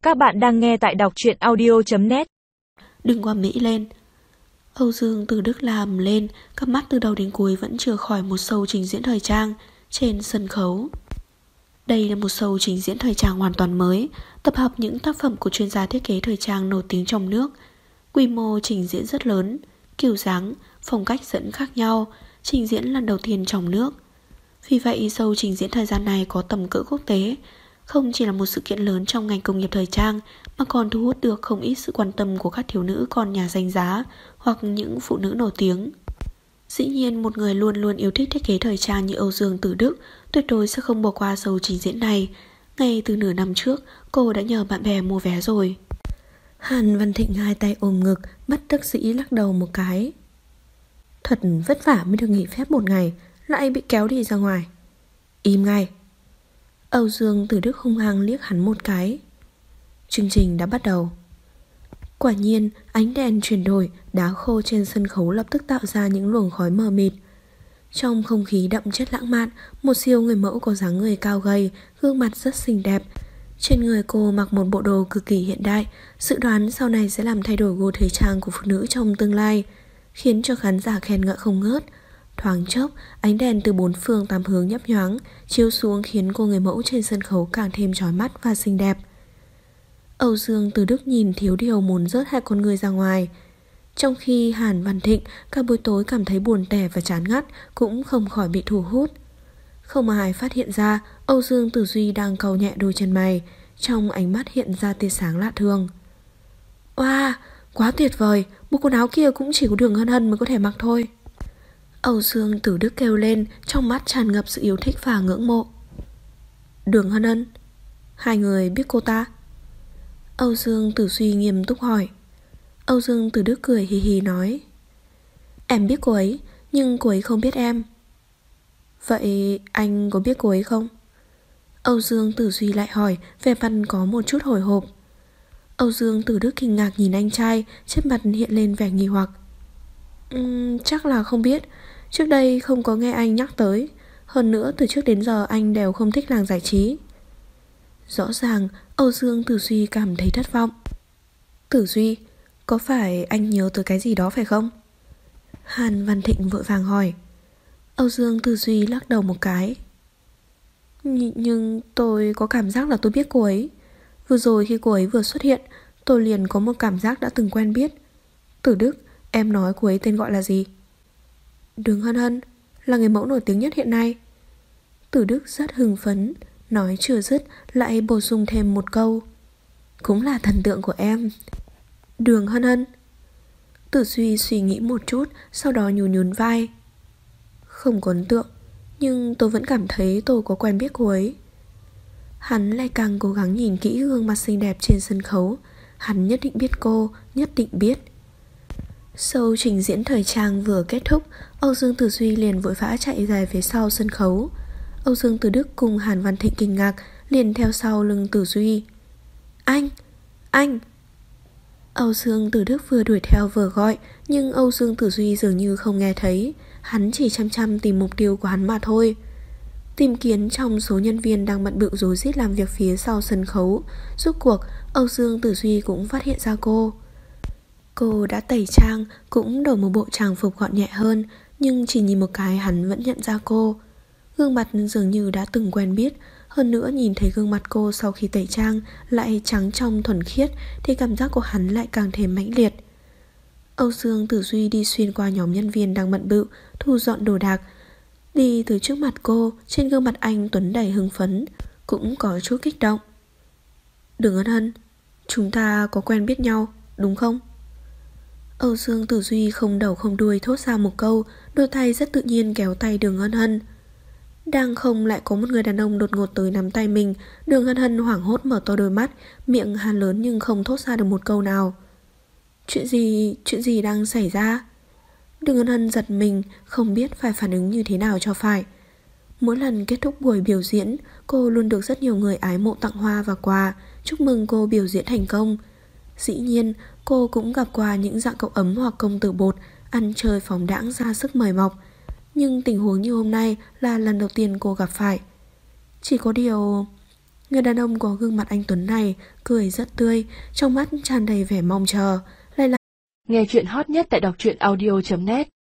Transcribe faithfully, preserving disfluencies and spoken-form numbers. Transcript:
Các bạn đang nghe tại đọc truyện audio chấm net. Đừng qua Mỹ lên. Âu Dương từ Đức làm lên, cặp mắt từ đầu đến cuối vẫn chưa khỏi một show trình diễn thời trang trên sân khấu. Đây là một show trình diễn thời trang hoàn toàn mới, tập hợp những tác phẩm của chuyên gia thiết kế thời trang nổi tiếng trong nước. Quy mô trình diễn rất lớn, kiểu dáng, phong cách dẫn khác nhau, trình diễn lần đầu tiên trong nước. Vì vậy, show trình diễn thời gian này có tầm cỡ quốc tế, không chỉ là một sự kiện lớn trong ngành công nghiệp thời trang mà còn thu hút được không ít sự quan tâm của các thiếu nữ con nhà danh giá hoặc những phụ nữ nổi tiếng. Dĩ nhiên, một người luôn luôn yêu thích thiết kế thời trang như Âu Dương Tử Đức tuyệt đối sẽ không bỏ qua show trình diễn này. Ngay từ nửa năm trước, cô đã nhờ bạn bè mua vé rồi. Hàn Văn Thịnh hai tay ôm ngực, bất đắc dĩ lắc đầu một cái. Thật vất vả mới được nghỉ phép một ngày, lại bị kéo đi ra ngoài. Im ngay. Âu Dương Tử Đức hung hăng liếc hắn một cái. Chương trình đã bắt đầu. Quả nhiên, ánh đèn chuyển đổi, đá khô trên sân khấu lập tức tạo ra những luồng khói mờ mịt. Trong không khí đậm chất lãng mạn, một siêu người mẫu có dáng người cao gầy, gương mặt rất xinh đẹp. Trên người cô mặc một bộ đồ cực kỳ hiện đại, dự đoán sau này sẽ làm thay đổi gu thời trang của phụ nữ trong tương lai, khiến cho khán giả khen ngợi không ngớt. Thoáng chốc, ánh đèn từ bốn phương tám hướng nhấp nhoáng chiếu xuống khiến cô người mẫu trên sân khấu càng thêm chói mắt và xinh đẹp. Âu Dương Từ Đức nhìn thiếu điều muốn rớt hai con người ra ngoài. Trong khi Hàn Văn Thịnh cả buổi tối cảm thấy buồn tẻ và chán ngắt, cũng không khỏi bị thu hút. Không ai phát hiện ra Âu Dương Tử Duy đang cau nhẹ đôi chân mày, trong ánh mắt hiện ra tia sáng lạ thường. Oa, wow, quá tuyệt vời, bộ quần áo kia cũng chỉ có Đường Hân Hân mới có thể mặc thôi. Âu Dương Tử Đức kêu lên, trong mắt tràn ngập sự yêu thích và ngưỡng mộ. Đường Hân Hân? Hai người biết cô ta? Âu Dương Tử Duy nghiêm túc hỏi. Âu Dương Tử Đức cười hì hì nói. Em biết cô ấy, nhưng cô ấy không biết em. Vậy anh có biết cô ấy không? Âu Dương Tử Duy lại hỏi, vẻ mặt có một chút hồi hộp. Âu Dương Tử Đức kinh ngạc nhìn anh trai, trên mặt hiện lên vẻ nghi hoặc. uhm, Chắc là không biết. Trước đây không có nghe anh nhắc tới. Hơn nữa từ trước đến giờ anh đều không thích làng giải trí. Rõ ràng Âu Dương Tử Duy cảm thấy thất vọng. Tử Duy, có phải anh nhớ tới cái gì đó phải không? Hàn Văn Thịnh vội vàng hỏi. Âu Dương Tử Duy lắc đầu một cái. Nh- Nhưng tôi có cảm giác là tôi biết cô ấy. Vừa rồi khi cô ấy vừa xuất hiện, tôi liền có một cảm giác đã từng quen biết. Tử Đức, em nói cô ấy tên gọi là gì? Đường Hân Hân, là người mẫu nổi tiếng nhất hiện nay. Tử Đức rất hưng phấn, nói chưa dứt lại bổ sung thêm một câu. Cũng là thần tượng của em. Đường Hân Hân. Tử Duy suy nghĩ một chút, sau đó nhún nhún vai. Không có ấn tượng, nhưng tôi vẫn cảm thấy tôi có quen biết cô ấy. Hắn lại càng cố gắng nhìn kỹ gương mặt xinh đẹp trên sân khấu. Hắn nhất định biết cô, nhất định biết. Show trình diễn thời trang vừa kết thúc, Âu Dương Tử Duy liền vội vã chạy về phía sau sân khấu. Âu Dương Tử Đức cùng Hàn Văn Thịnh kinh ngạc, liền theo sau lưng Tử Duy. Anh! Anh! Âu Dương Tử Đức vừa đuổi theo vừa gọi, nhưng Âu Dương Tử Duy dường như không nghe thấy. Hắn chỉ chăm chăm tìm mục tiêu của hắn mà thôi. Tìm kiếm trong số nhân viên đang bận bịu rối rít làm việc phía sau sân khấu, rốt cuộc Âu Dương Tử Duy cũng phát hiện ra cô. Cô đã tẩy trang, cũng đổi một bộ trang phục gọn nhẹ hơn, nhưng chỉ nhìn một cái hắn vẫn nhận ra cô. Gương mặt dường như đã từng quen biết. Hơn nữa nhìn thấy gương mặt cô sau khi tẩy trang lại trắng trong thuần khiết, thì cảm giác của hắn lại càng thêm mãnh liệt. Âu Dương Tử Duy đi xuyên qua nhóm nhân viên đang bận bịu thu dọn đồ đạc, đi từ trước mặt cô. Trên gương mặt anh tuấn đầy hưng phấn, cũng có chút kích động. Đường Hân Hân, chúng ta có quen biết nhau, đúng không? Âu Dương Tử Duy không đầu không đuôi thốt ra một câu, đôi tay rất tự nhiên kéo tay Đường Hân Hân. Đang không lại có một người đàn ông đột ngột tới nắm tay mình. Đường Hân Hân hoảng hốt mở to đôi mắt, miệng há lớn nhưng không thốt ra được một câu nào. Chuyện gì, chuyện gì đang xảy ra? Đường Hân Hân giật mình, không biết phải phản ứng như thế nào cho phải. Mỗi lần kết thúc buổi biểu diễn, cô luôn được rất nhiều người ái mộ tặng hoa và quà, chúc mừng cô biểu diễn thành công. Dĩ nhiên, cô cũng gặp qua những dạng cậu ấm hoặc công tử bột, ăn chơi phóng đãng ra sức mời mọc. Nhưng tình huống như hôm nay là lần đầu tiên cô gặp phải. Chỉ có điều... Người đàn ông có gương mặt anh tuấn này cười rất tươi, trong mắt tràn đầy vẻ mong chờ. Lại là nghe chuyện hot nhất tại đọc truyện audio chấm net.